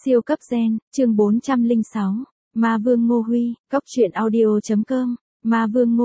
Siêu cấp gen, chương 406. Ma Vương Ngô Huy, Cóc truyện audio.com. Ma Vương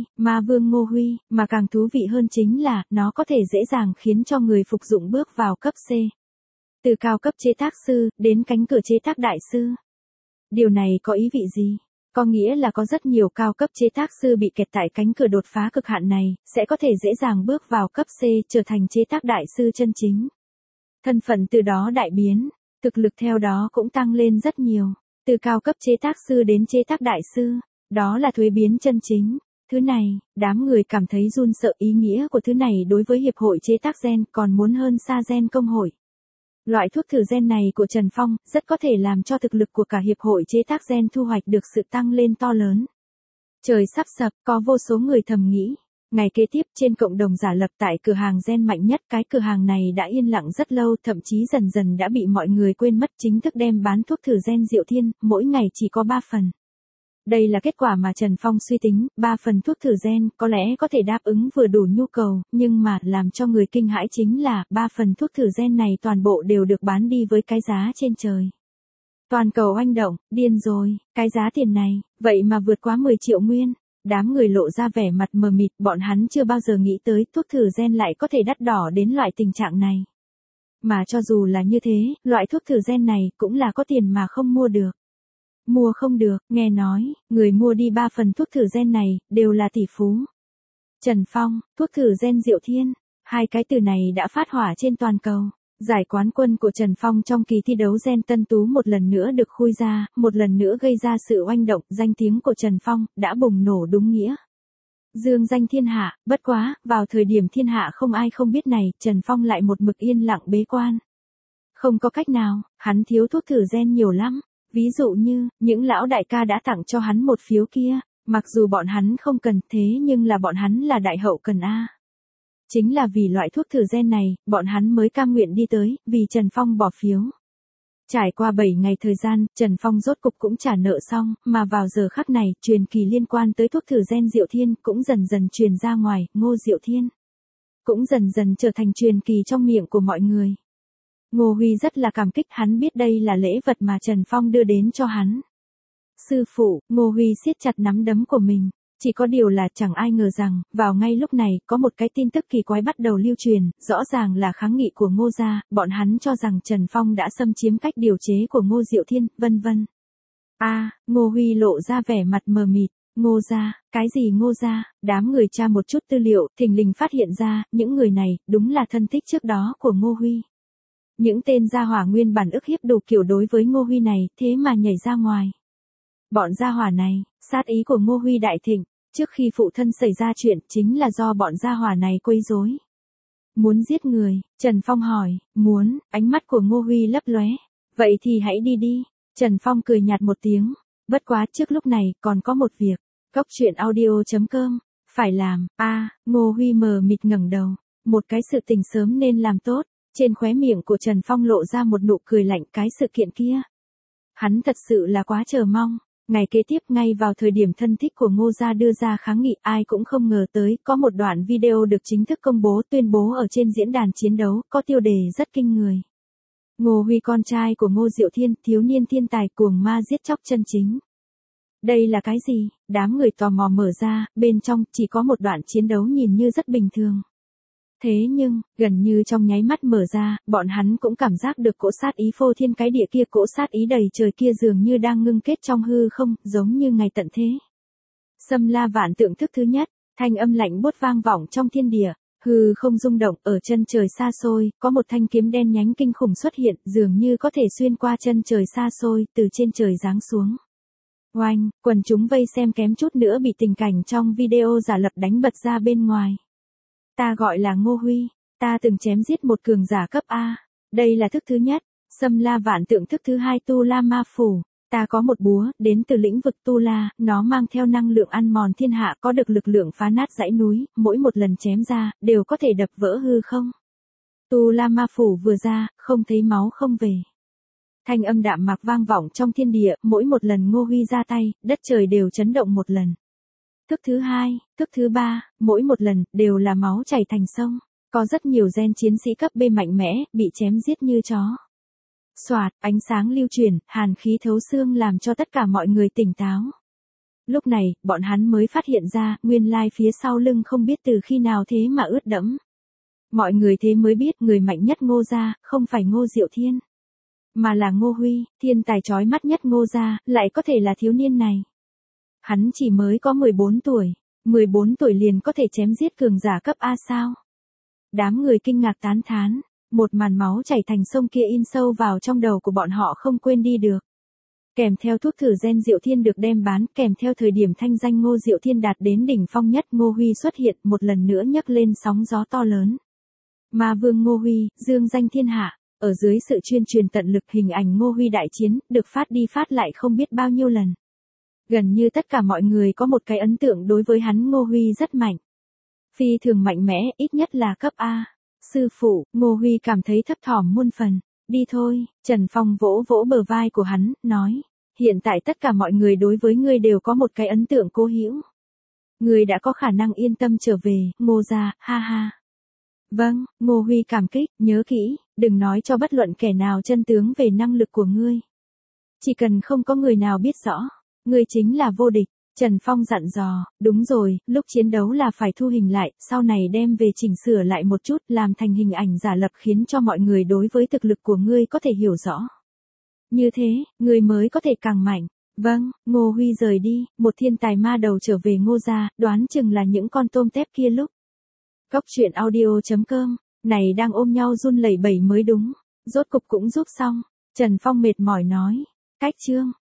Ngô Huy, mà càng thú vị hơn chính là, nó có thể dễ dàng khiến cho người phục dụng bước vào cấp C. Từ cao cấp chế tác sư, đến cánh cửa chế tác đại sư. Điều này có ý vị gì? Có nghĩa là có rất nhiều cao cấp chế tác sư bị kẹt tại cánh cửa đột phá cực hạn này, sẽ có thể dễ dàng bước vào cấp C, trở thành chế tác đại sư chân chính. Thân phận từ đó đại biến, thực lực theo đó cũng tăng lên rất nhiều, từ cao cấp chế tác sư đến chế tác đại sư, đó là thuế biến chân chính. Thứ này, đám người cảm thấy run sợ, ý nghĩa của thứ này đối với Hiệp hội chế tác gen còn muốn hơn xa gen công hội. Loại thuốc thử gen này của Trần Phong rất có thể làm cho thực lực của cả Hiệp hội chế tác gen thu hoạch được sự tăng lên to lớn. Trời sắp sập, có vô số người thầm nghĩ. Ngày kế tiếp trên cộng đồng giả lập tại cửa hàng gen mạnh nhất, cái cửa hàng này đã yên lặng rất lâu, thậm chí dần dần đã bị mọi người quên mất, chính thức đem bán thuốc thử gen Diệu Thiên, mỗi ngày chỉ có 3 phần. Đây là kết quả mà Trần Phong suy tính, 3 phần thuốc thử gen có lẽ có thể đáp ứng vừa đủ nhu cầu, nhưng mà làm cho người kinh hãi chính là 3 phần thuốc thử gen này toàn bộ đều được bán đi với cái giá trên trời. Toàn cầu oanh động, điên rồi, cái giá tiền này, vậy mà vượt quá 10 triệu nguyên. Đám người lộ ra vẻ mặt mờ mịt, bọn hắn chưa bao giờ nghĩ tới thuốc thử gen lại có thể đắt đỏ đến loại tình trạng này. Mà cho dù là như thế, loại thuốc thử gen này cũng là có tiền mà không mua được. Mua không được, nghe nói, người mua đi 3 phần thuốc thử gen này, đều là tỷ phú. Trần Phong, thuốc thử gen Diệu Thiên, hai cái từ này đã phát hỏa trên toàn cầu. Giải quán quân của Trần Phong trong kỳ thi đấu gen tân tú một lần nữa được khui ra, một lần nữa gây ra sự oanh động, danh tiếng của Trần Phong đã bùng nổ đúng nghĩa. Dương danh thiên hạ, bất quá, vào thời điểm thiên hạ không ai không biết này, Trần Phong lại một mực yên lặng bế quan. Không có cách nào, hắn thiếu thuốc thử gen nhiều lắm, ví dụ như, những lão đại ca đã tặng cho hắn một phiếu kia, mặc dù bọn hắn không cần thế nhưng là bọn hắn là đại hậu cần a. Chính là vì loại thuốc thử gen này, bọn hắn mới cam nguyện đi tới, vì Trần Phong bỏ phiếu. Trải qua 7 ngày thời gian, Trần Phong rốt cục cũng trả nợ xong, mà vào giờ khắc này, truyền kỳ liên quan tới thuốc thử gen Diệu Thiên cũng dần dần truyền ra ngoài, Ngô Diệu Thiên. Cũng dần dần trở thành truyền kỳ trong miệng của mọi người. Ngô Huy rất là cảm kích, hắn biết đây là lễ vật mà Trần Phong đưa đến cho hắn. Sư phụ, Ngô Huy siết chặt nắm đấm của mình. Chỉ có điều là chẳng ai ngờ rằng, vào ngay lúc này, có một cái tin tức kỳ quái bắt đầu lưu truyền, rõ ràng là kháng nghị của Ngô gia, bọn hắn cho rằng Trần Phong đã xâm chiếm cách điều chế của Ngô Diệu Thiên, vân vân. Ngô Huy lộ ra vẻ mặt mờ mịt, Ngô gia, cái gì Ngô gia, đám người tra một chút tư liệu, thình lình phát hiện ra, những người này, đúng là thân thích trước đó của Ngô Huy. Những tên gia hỏa nguyên bản ức hiếp đủ kiểu đối với Ngô Huy này, thế mà nhảy ra ngoài. Bọn gia hỏa này, sát ý của Ngô Huy đại thịnh, trước khi phụ thân xảy ra chuyện chính là do bọn gia hỏa này quấy rối. Muốn giết người, Trần Phong hỏi, muốn, ánh mắt của Ngô Huy lấp lóe. Vậy thì hãy đi đi, Trần Phong cười nhạt một tiếng, bất quá trước lúc này còn có một việc, Cóc truyện audio.com, phải làm, Ngô Huy mờ mịt ngẩng đầu, một cái sự tình sớm nên làm tốt, trên khóe miệng của Trần Phong lộ ra một nụ cười lạnh, cái sự kiện kia. Hắn thật sự là quá chờ mong. Ngày kế tiếp, ngay vào thời điểm thân thích của Ngô gia đưa ra kháng nghị, ai cũng không ngờ tới, có một đoạn video được chính thức công bố, tuyên bố ở trên diễn đàn chiến đấu, có tiêu đề rất kinh người. Ngô Huy con trai của Ngô Diệu Thiên, thiếu niên thiên tài cuồng ma giết chóc chân chính. Đây là cái gì? Đám người tò mò mở ra, bên trong chỉ có một đoạn chiến đấu nhìn như rất bình thường. Thế nhưng, gần như trong nháy mắt mở ra, bọn hắn cũng cảm giác được cỗ sát ý phô thiên cái địa kia, cỗ sát ý đầy trời kia dường như đang ngưng kết trong hư không, giống như ngày tận thế. Xâm la vạn tượng thức thứ nhất, thanh âm lạnh buốt vang vọng trong thiên địa, hư không rung động, ở chân trời xa xôi, có một thanh kiếm đen nhánh kinh khủng xuất hiện, dường như có thể xuyên qua chân trời xa xôi, từ trên trời giáng xuống. Oanh, quần chúng vây xem kém chút nữa bị tình cảnh trong video giả lập đánh bật ra bên ngoài. Ta gọi là Ngô Huy, ta từng chém giết một cường giả cấp A, đây là thức thứ nhất, xâm la vạn tượng thức thứ hai Tu La Ma Phủ, ta có một búa, đến từ lĩnh vực Tu La, nó mang theo năng lượng ăn mòn thiên hạ, có được lực lượng phá nát dãy núi, mỗi một lần chém ra, đều có thể đập vỡ hư không. Tu La Ma Phủ vừa ra, không thấy máu không về. Thanh âm đạm mạc vang vọng trong thiên địa, mỗi một lần Ngô Huy ra tay, đất trời đều chấn động một lần. Thức thứ hai, thức thứ ba, mỗi một lần, đều là máu chảy thành sông. Có rất nhiều gen chiến sĩ cấp B mạnh mẽ, bị chém giết như chó. Soạt, ánh sáng lưu chuyển, hàn khí thấu xương làm cho tất cả mọi người tỉnh táo. Lúc này, bọn hắn mới phát hiện ra, nguyên lai phía sau lưng không biết từ khi nào thế mà ướt đẫm. Mọi người thế mới biết người mạnh nhất Ngô gia, không phải Ngô Diệu Thiên, mà là Ngô Huy, thiên tài chói mắt nhất Ngô gia, lại có thể là thiếu niên này. Hắn chỉ mới có 14 tuổi, 14 tuổi liền có thể chém giết cường giả cấp A sao? Đám người kinh ngạc tán thán, một màn máu chảy thành sông kia in sâu vào trong đầu của bọn họ không quên đi được. Kèm theo thuốc thử gen Diệu Thiên được đem bán, kèm theo thời điểm thanh danh Ngô Diệu Thiên đạt đến đỉnh phong nhất, Ngô Huy xuất hiện một lần nữa nhấc lên sóng gió to lớn. Ma Vương Ngô Huy, dương danh thiên hạ, ở dưới sự chuyên truyền tận lực hình ảnh Ngô Huy đại chiến, được phát đi phát lại không biết bao nhiêu lần. Gần như tất cả mọi người có một cái ấn tượng đối với hắn Ngô Huy rất mạnh. Phi thường mạnh mẽ, ít nhất là cấp A. Sư phụ, Ngô Huy cảm thấy thấp thỏm muôn phần. Đi thôi, Trần Phong vỗ vỗ bờ vai của hắn, nói. Hiện tại tất cả mọi người đối với ngươi đều có một cái ấn tượng cố hữu. Ngươi đã có khả năng yên tâm trở về, Ngô gia, ha ha. Vâng, Ngô Huy cảm kích, nhớ kỹ, đừng nói cho bất luận kẻ nào chân tướng về năng lực của ngươi. Chỉ cần không có người nào biết rõ, ngươi chính là vô địch. Trần Phong dặn dò, đúng rồi, lúc chiến đấu là phải thu hình lại, sau này đem về chỉnh sửa lại một chút, làm thành hình ảnh giả lập khiến cho mọi người đối với thực lực của ngươi có thể hiểu rõ. Như thế, ngươi mới có thể càng mạnh. Vâng, Ngô Huy rời đi, một thiên tài ma đầu trở về Ngô gia, đoán chừng là những con tôm tép kia lúc. Cốc truyện audio.com, này đang ôm nhau run lẩy bẩy mới đúng, rốt cục cũng giúp xong. Trần Phong mệt mỏi nói, cách chương.